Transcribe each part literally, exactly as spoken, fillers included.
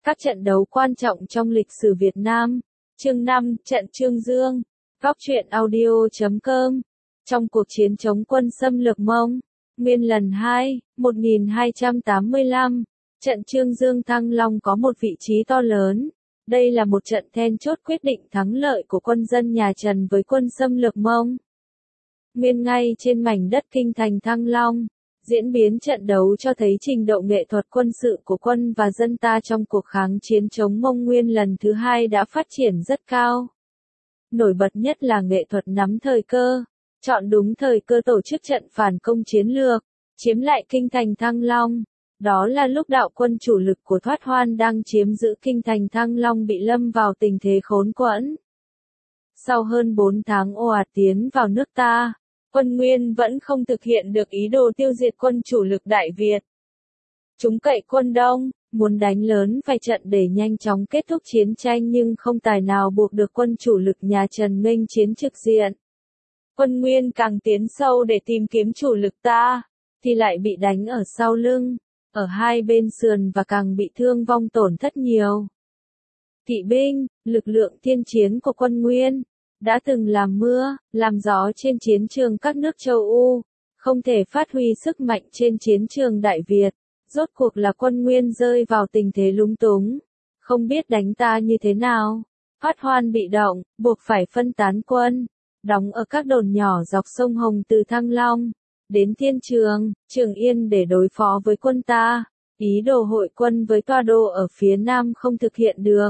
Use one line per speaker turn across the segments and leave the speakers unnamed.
Các trận đấu quan trọng trong lịch sử Việt Nam. Chương năm, trận Trương Dương. Góc truyện audio chấm com. Trong cuộc chiến chống quân xâm lược Mông, Nguyên lần hai, một nghìn hai trăm tám mươi lăm, trận Trương Dương Thăng Long có một vị trí to lớn. Đây là một trận then chốt quyết định thắng lợi của quân dân nhà Trần với quân xâm lược Mông. Nguyên ngay trên mảnh đất kinh thành Thăng Long. Diễn biến trận đấu cho thấy trình độ nghệ thuật quân sự của quân và dân ta trong cuộc kháng chiến chống Mông Nguyên lần thứ hai đã phát triển rất cao. Nổi bật nhất là nghệ thuật nắm thời cơ, chọn đúng thời cơ tổ chức trận phản công chiến lược, chiếm lại kinh thành Thăng Long. Đó là lúc đạo quân chủ lực của Thoát Hoan đang chiếm giữ kinh thành Thăng Long bị lâm vào tình thế khốn quẫn. Sau hơn bốn tháng ồ ạt tiến vào nước ta, quân Nguyên vẫn không thực hiện được ý đồ tiêu diệt quân chủ lực Đại Việt. Chúng cậy quân Đông, muốn đánh lớn vài trận để nhanh chóng kết thúc chiến tranh nhưng không tài nào buộc được quân chủ lực nhà Trần nghênh chiến trực diện. Quân Nguyên càng tiến sâu để tìm kiếm chủ lực ta, thì lại bị đánh ở sau lưng, ở hai bên sườn và càng bị thương vong tổn thất nhiều. Kỵ binh, lực lượng thiên chiến của quân Nguyên, đã từng làm mưa, làm gió trên chiến trường các nước châu Âu, không thể phát huy sức mạnh trên chiến trường Đại Việt. Rốt cuộc là quân Nguyên rơi vào tình thế lúng túng, không biết đánh ta như thế nào. Thoát Hoan bị động, buộc phải phân tán quân, đóng ở các đồn nhỏ dọc sông Hồng từ Thăng Long đến Thiên Trường, Trường Yên để đối phó với quân ta. Ý đồ hội quân với Toa Đô ở phía Nam không thực hiện được,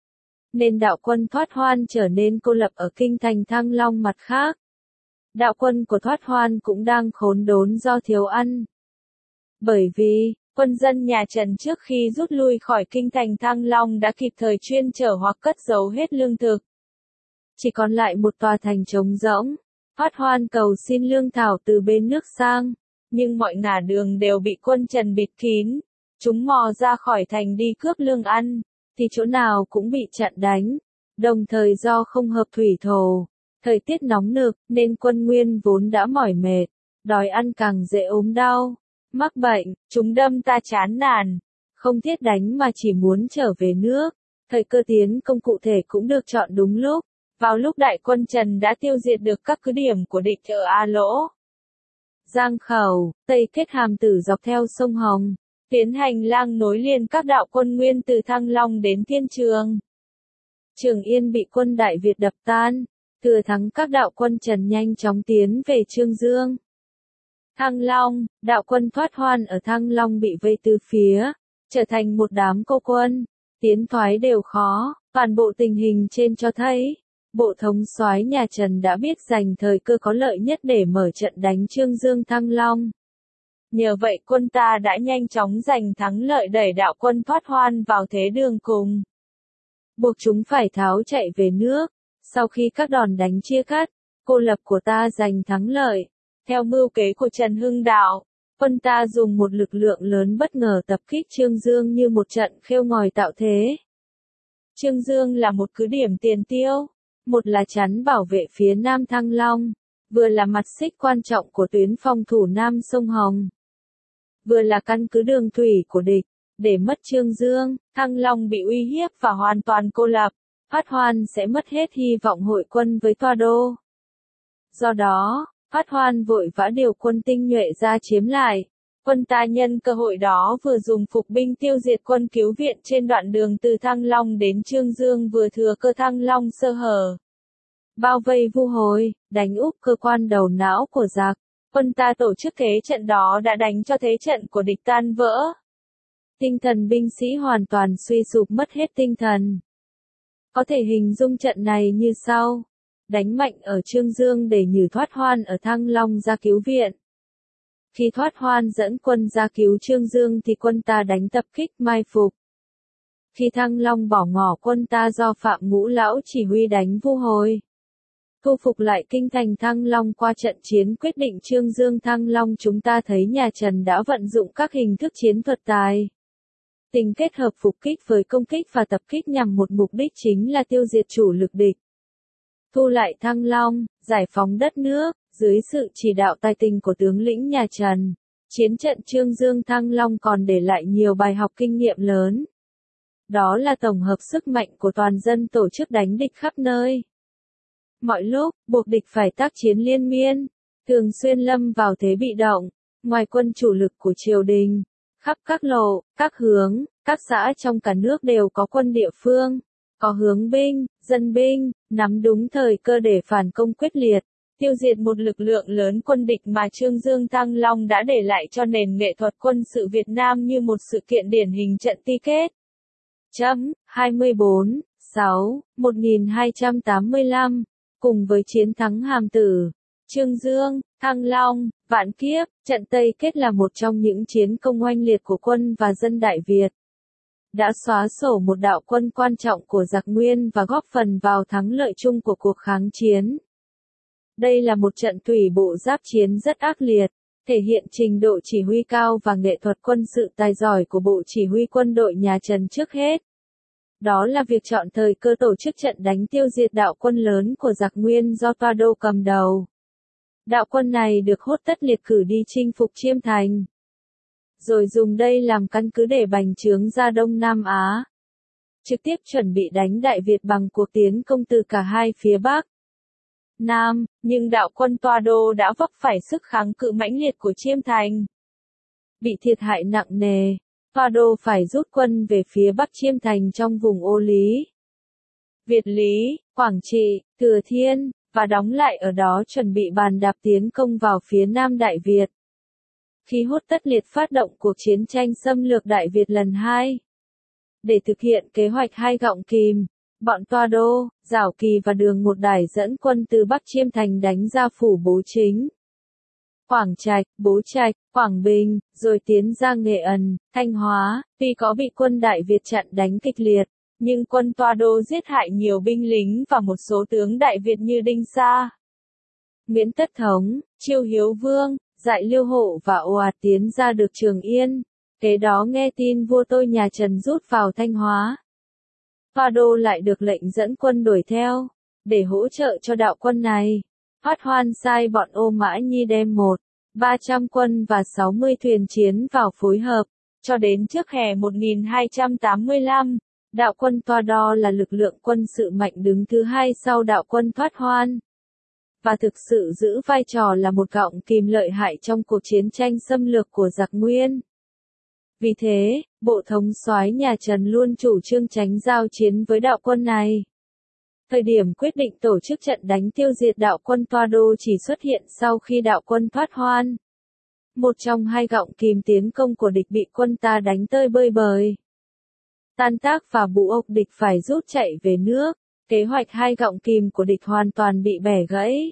nên đạo quân Thoát Hoan trở nên cô lập ở kinh thành Thăng Long. Mặt khác, đạo quân của Thoát Hoan cũng đang khốn đốn do thiếu ăn. Bởi vì, quân dân nhà Trần trước khi rút lui khỏi kinh thành Thăng Long đã kịp thời chuyên chở hoặc cất giấu hết lương thực. Chỉ còn lại một tòa thành trống rỗng. Thoát Hoan cầu xin lương thảo từ bên nước sang, nhưng mọi ngả đường đều bị quân Trần bịt kín. Chúng mò ra khỏi thành đi cướp lương ăn, thì chỗ nào cũng bị chặn đánh. Đồng thời do không hợp thủy thổ, thời tiết nóng nực nên quân Nguyên vốn đã mỏi mệt, đói ăn càng dễ ốm đau, mắc bệnh. Chúng đâm ta chán nản, không thiết đánh mà chỉ muốn trở về nước. Thời cơ tiến công cụ thể cũng được chọn đúng lúc. Vào lúc đại quân Trần đã tiêu diệt được các cứ điểm của địch ở A Lỗ, Giang Khẩu, Tây Kết Hàm Tử dọc theo sông Hồng, tiến hành lang nối liền các đạo quân Nguyên từ Thăng Long đến Thiên Trường. Trường Yên bị quân Đại Việt đập tan, thừa thắng các đạo quân Trần nhanh chóng tiến về Trương Dương. Thăng Long, đạo quân Thoát Hoan ở Thăng Long bị vây từ phía, trở thành một đám cô quân, tiến thoái đều khó. Toàn bộ tình hình trên cho thấy, bộ thống soái nhà Trần đã biết giành thời cơ có lợi nhất để mở trận đánh Trương Dương Thăng Long. Nhờ vậy quân ta đã nhanh chóng giành thắng lợi đẩy đạo quân Thoát Hoan vào thế đường cùng, buộc chúng phải tháo chạy về nước. Sau khi các đòn đánh chia cắt, cô lập của ta giành thắng lợi, theo mưu kế của Trần Hưng Đạo, quân ta dùng một lực lượng lớn bất ngờ tập kích Trương Dương như một trận khêu ngòi tạo thế. Trương Dương là một cứ điểm tiền tiêu, một là chắn bảo vệ phía Nam Thăng Long, vừa là mặt xích quan trọng của tuyến phòng thủ Nam sông Hồng, vừa là căn cứ đường thủy của địch. Để mất Trương Dương, Thăng Long bị uy hiếp và hoàn toàn cô lập, Thoát Hoan sẽ mất hết hy vọng hội quân với Toa Đô. Do đó, Thoát Hoan vội vã điều quân tinh nhuệ ra chiếm lại. Quân ta nhân cơ hội đó vừa dùng phục binh tiêu diệt quân cứu viện trên đoạn đường từ Thăng Long đến Trương Dương, vừa thừa cơ Thăng Long sơ hở, bao vây Vu Hồi, đánh úp cơ quan đầu não của giặc. Quân ta tổ chức thế trận đó đã đánh cho thế trận của địch tan vỡ. Tinh thần binh sĩ hoàn toàn suy sụp, mất hết tinh thần. Có thể hình dung trận này như sau: đánh mạnh ở Trương Dương để nhử Thoát Hoan ở Thăng Long ra cứu viện. Khi Thoát Hoan dẫn quân ra cứu Trương Dương thì quân ta đánh tập kích mai phục. Khi Thăng Long bỏ ngỏ quân ta do Phạm Ngũ Lão chỉ huy đánh Vu Hồi, thu phục lại kinh thành Thăng Long. Qua trận chiến quyết định Trương Dương Thăng Long, chúng ta thấy nhà Trần đã vận dụng các hình thức chiến thuật tài tình kết hợp phục kích với công kích và tập kích nhằm một mục đích chính là tiêu diệt chủ lực địch, thu lại Thăng Long, giải phóng đất nước. Dưới sự chỉ đạo tài tình của tướng lĩnh nhà Trần, chiến trận Trương Dương Thăng Long còn để lại nhiều bài học kinh nghiệm lớn. Đó là tổng hợp sức mạnh của toàn dân tổ chức đánh địch khắp nơi. Mọi lúc, buộc địch phải tác chiến liên miên, thường xuyên lâm vào thế bị động, ngoài quân chủ lực của triều đình. Khắp các lộ, các hướng, các xã trong cả nước đều có quân địa phương, có hướng binh, dân binh, nắm đúng thời cơ để phản công quyết liệt, tiêu diệt một lực lượng lớn quân địch mà Trương Dương Thăng Long đã để lại cho nền nghệ thuật quân sự Việt Nam như một sự kiện điển hình trận Ty Kết. Chấm, hai mươi bốn, sáu, một nghìn hai trăm tám mươi lăm, cùng với chiến thắng Hàm Tử, Trương Dương, Thăng Long, Vạn Kiếp, trận Tây Kết là một trong những chiến công oanh liệt của quân và dân Đại Việt. Đã xóa sổ một đạo quân quan trọng của giặc Nguyên và góp phần vào thắng lợi chung của cuộc kháng chiến. Đây là một trận thủy bộ giáp chiến rất ác liệt, thể hiện trình độ chỉ huy cao và nghệ thuật quân sự tài giỏi của Bộ Chỉ huy Quân đội nhà Trần trước hết. Đó là việc chọn thời cơ tổ chức trận đánh tiêu diệt đạo quân lớn của giặc Nguyên do Toa Đô cầm đầu. Đạo quân này được Hốt Tất liệt cử đi chinh phục Chiêm Thành, rồi dùng đây làm căn cứ để bành trướng ra Đông Nam Á, trực tiếp chuẩn bị đánh Đại Việt bằng cuộc tiến công từ cả hai phía Bắc, Nam, nhưng đạo quân Toa Đô đã vấp phải sức kháng cự mãnh liệt của Chiêm Thành. Bị thiệt hại nặng nề, Toa Đô phải rút quân về phía Bắc Chiêm Thành trong vùng Ô Lý, Việt Lý, Quảng Trị, Thừa Thiên, và đóng lại ở đó chuẩn bị bàn đạp tiến công vào phía Nam Đại Việt. Khi Hốt Tất liệt phát động cuộc chiến tranh xâm lược Đại Việt lần hai, để thực hiện kế hoạch hai gọng kìm, bọn Toa Đô, Giảo Kỳ và Đường Một Đải dẫn quân từ Bắc Chiêm Thành đánh ra phủ Bố Chính, Quảng Trạch, Bố Trạch, Quảng Bình, rồi tiến ra Nghệ Ẩn, Thanh Hóa. Tuy có bị quân Đại Việt chặn đánh kịch liệt, nhưng quân Toa Đô giết hại nhiều binh lính và một số tướng Đại Việt như Đinh Sa, Nguyễn Tất Thống, Chiêu Hiếu Vương, Dại Liêu Hộ và ồ ạt tiến ra được Trường Yên. Kế đó nghe tin vua tôi nhà Trần rút vào Thanh Hóa, Toa Đô lại được lệnh dẫn quân đuổi theo, để hỗ trợ cho đạo quân này. Hoát Hoan sai bọn Ô Mã Nhi đem một, ba trăm quân và sáu mươi thuyền chiến vào phối hợp, cho đến trước hè một nghìn hai trăm tám mươi lăm, đạo quân Toa Đô là lực lượng quân sự mạnh đứng thứ hai sau đạo quân Thoát Hoan, và thực sự giữ vai trò là một gọng kìm lợi hại trong cuộc chiến tranh xâm lược của giặc Nguyên. Vì thế, Bộ Thống soái nhà Trần luôn chủ trương tránh giao chiến với đạo quân này. Thời điểm quyết định tổ chức trận đánh tiêu diệt đạo quân Toa Đô chỉ xuất hiện sau khi đạo quân Thoát Hoan, một trong hai gọng kìm tiến công của địch, bị quân ta đánh tơi bơi bời, tan tác và buộc địch phải rút chạy về nước. Kế hoạch hai gọng kìm của địch hoàn toàn bị bẻ gãy,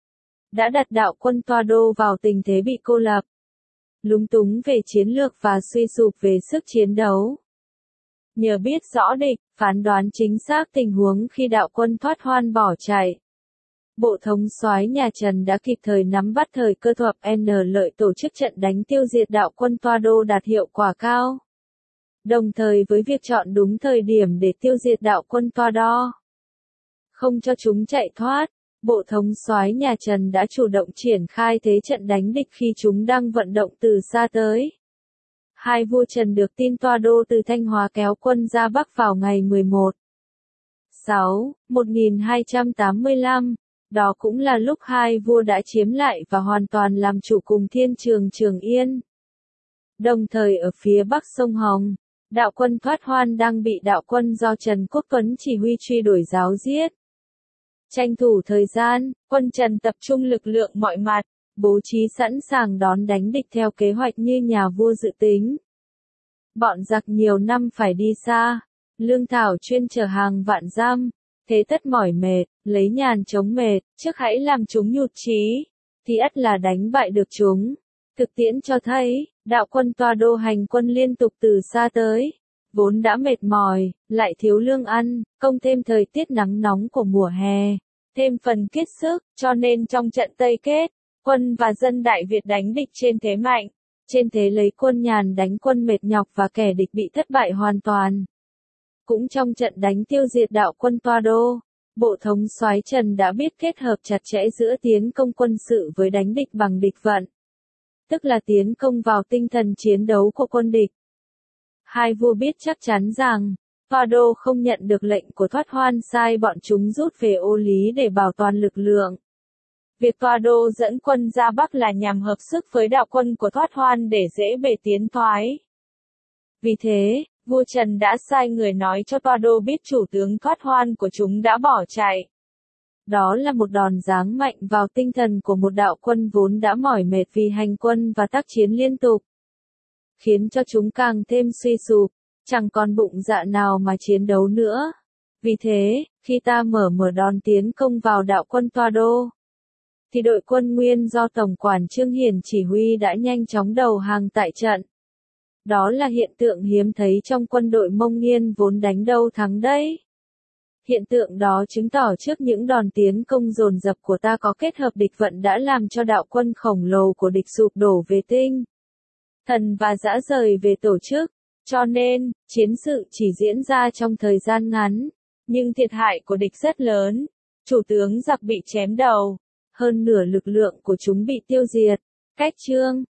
đã đặt đạo quân Toa Đô vào tình thế bị cô lập, lúng túng về chiến lược và suy sụp về sức chiến đấu. Nhờ biết rõ địch, phán đoán chính xác tình huống khi đạo quân Thoát Hoan bỏ chạy, Bộ Thống soái nhà Trần đã kịp thời nắm bắt thời cơ thuận N lợi tổ chức trận đánh tiêu diệt đạo quân Toa Đô đạt hiệu quả cao. Đồng thời với việc chọn đúng thời điểm để tiêu diệt đạo quân Toa Đô, không cho chúng chạy thoát, Bộ Thống soái nhà Trần đã chủ động triển khai thế trận đánh địch khi chúng đang vận động từ xa tới. Hai vua Trần được tin Toa Đô từ Thanh Hóa kéo quân ra Bắc vào ngày mười một, sáu, một nghìn hai trăm tám mươi lăm. Đó cũng là lúc hai vua đã chiếm lại và hoàn toàn làm chủ cùng Thiên Trường Trường Yên. Đồng thời ở phía Bắc sông Hồng, đạo quân Thoát Hoan đang bị đạo quân do Trần Quốc Tuấn chỉ huy truy đuổi giáo giết. Tranh thủ thời gian, quân Trần tập trung lực lượng mọi mặt, bố trí sẵn sàng đón đánh địch theo kế hoạch như nhà vua dự tính. Bọn giặc nhiều năm phải đi xa, lương thảo chuyên chở hàng vạn dặm, thế tất mỏi mệt, lấy nhàn chống mệt, trước hãy làm chúng nhụt chí, thì ắt là đánh bại được chúng. Thực tiễn cho thấy, đạo quân Toa Đô hành quân liên tục từ xa tới, vốn đã mệt mỏi, lại thiếu lương ăn, công thêm thời tiết nắng nóng của mùa hè, thêm phần kiết sức, cho nên trong trận Tây Kết, quân và dân Đại Việt đánh địch trên thế mạnh, trên thế lấy quân nhàn đánh quân mệt nhọc và kẻ địch bị thất bại hoàn toàn. Cũng trong trận đánh tiêu diệt đạo quân Toa Đô, Bộ Thống soái Trần đã biết kết hợp chặt chẽ giữa tiến công quân sự với đánh địch bằng địch vận, tức là tiến công vào tinh thần chiến đấu của quân địch. Hai vua biết chắc chắn rằng, Toa Đô không nhận được lệnh của Thoát Hoan sai bọn chúng rút về Ô Lý để bảo toàn lực lượng. Việc Toa Đô dẫn quân ra Bắc là nhằm hợp sức với đạo quân của Thoát Hoan để dễ bề tiến thoái. Vì thế, vua Trần đã sai người nói cho Toa Đô biết chủ tướng Thoát Hoan của chúng đã bỏ chạy. Đó là một đòn giáng mạnh vào tinh thần của một đạo quân vốn đã mỏi mệt vì hành quân và tác chiến liên tục, khiến cho chúng càng thêm suy sụp, chẳng còn bụng dạ nào mà chiến đấu nữa. Vì thế, khi ta mở mở đòn tiến công vào đạo quân Toa Đô, thì đội quân Nguyên do Tổng quản Trương Hiển chỉ huy đã nhanh chóng đầu hàng tại trận. Đó là hiện tượng hiếm thấy trong quân đội Mông Nghiên vốn đánh đâu thắng đấy. Hiện tượng đó chứng tỏ trước những đòn tiến công dồn dập của ta có kết hợp địch vận đã làm cho đạo quân khổng lồ của địch sụp đổ về tinh thần và rã rời về tổ chức. Cho nên, chiến sự chỉ diễn ra trong thời gian ngắn, nhưng thiệt hại của địch rất lớn. Chủ tướng giặc bị chém đầu, hơn nửa lực lượng của chúng bị tiêu diệt. Cách chương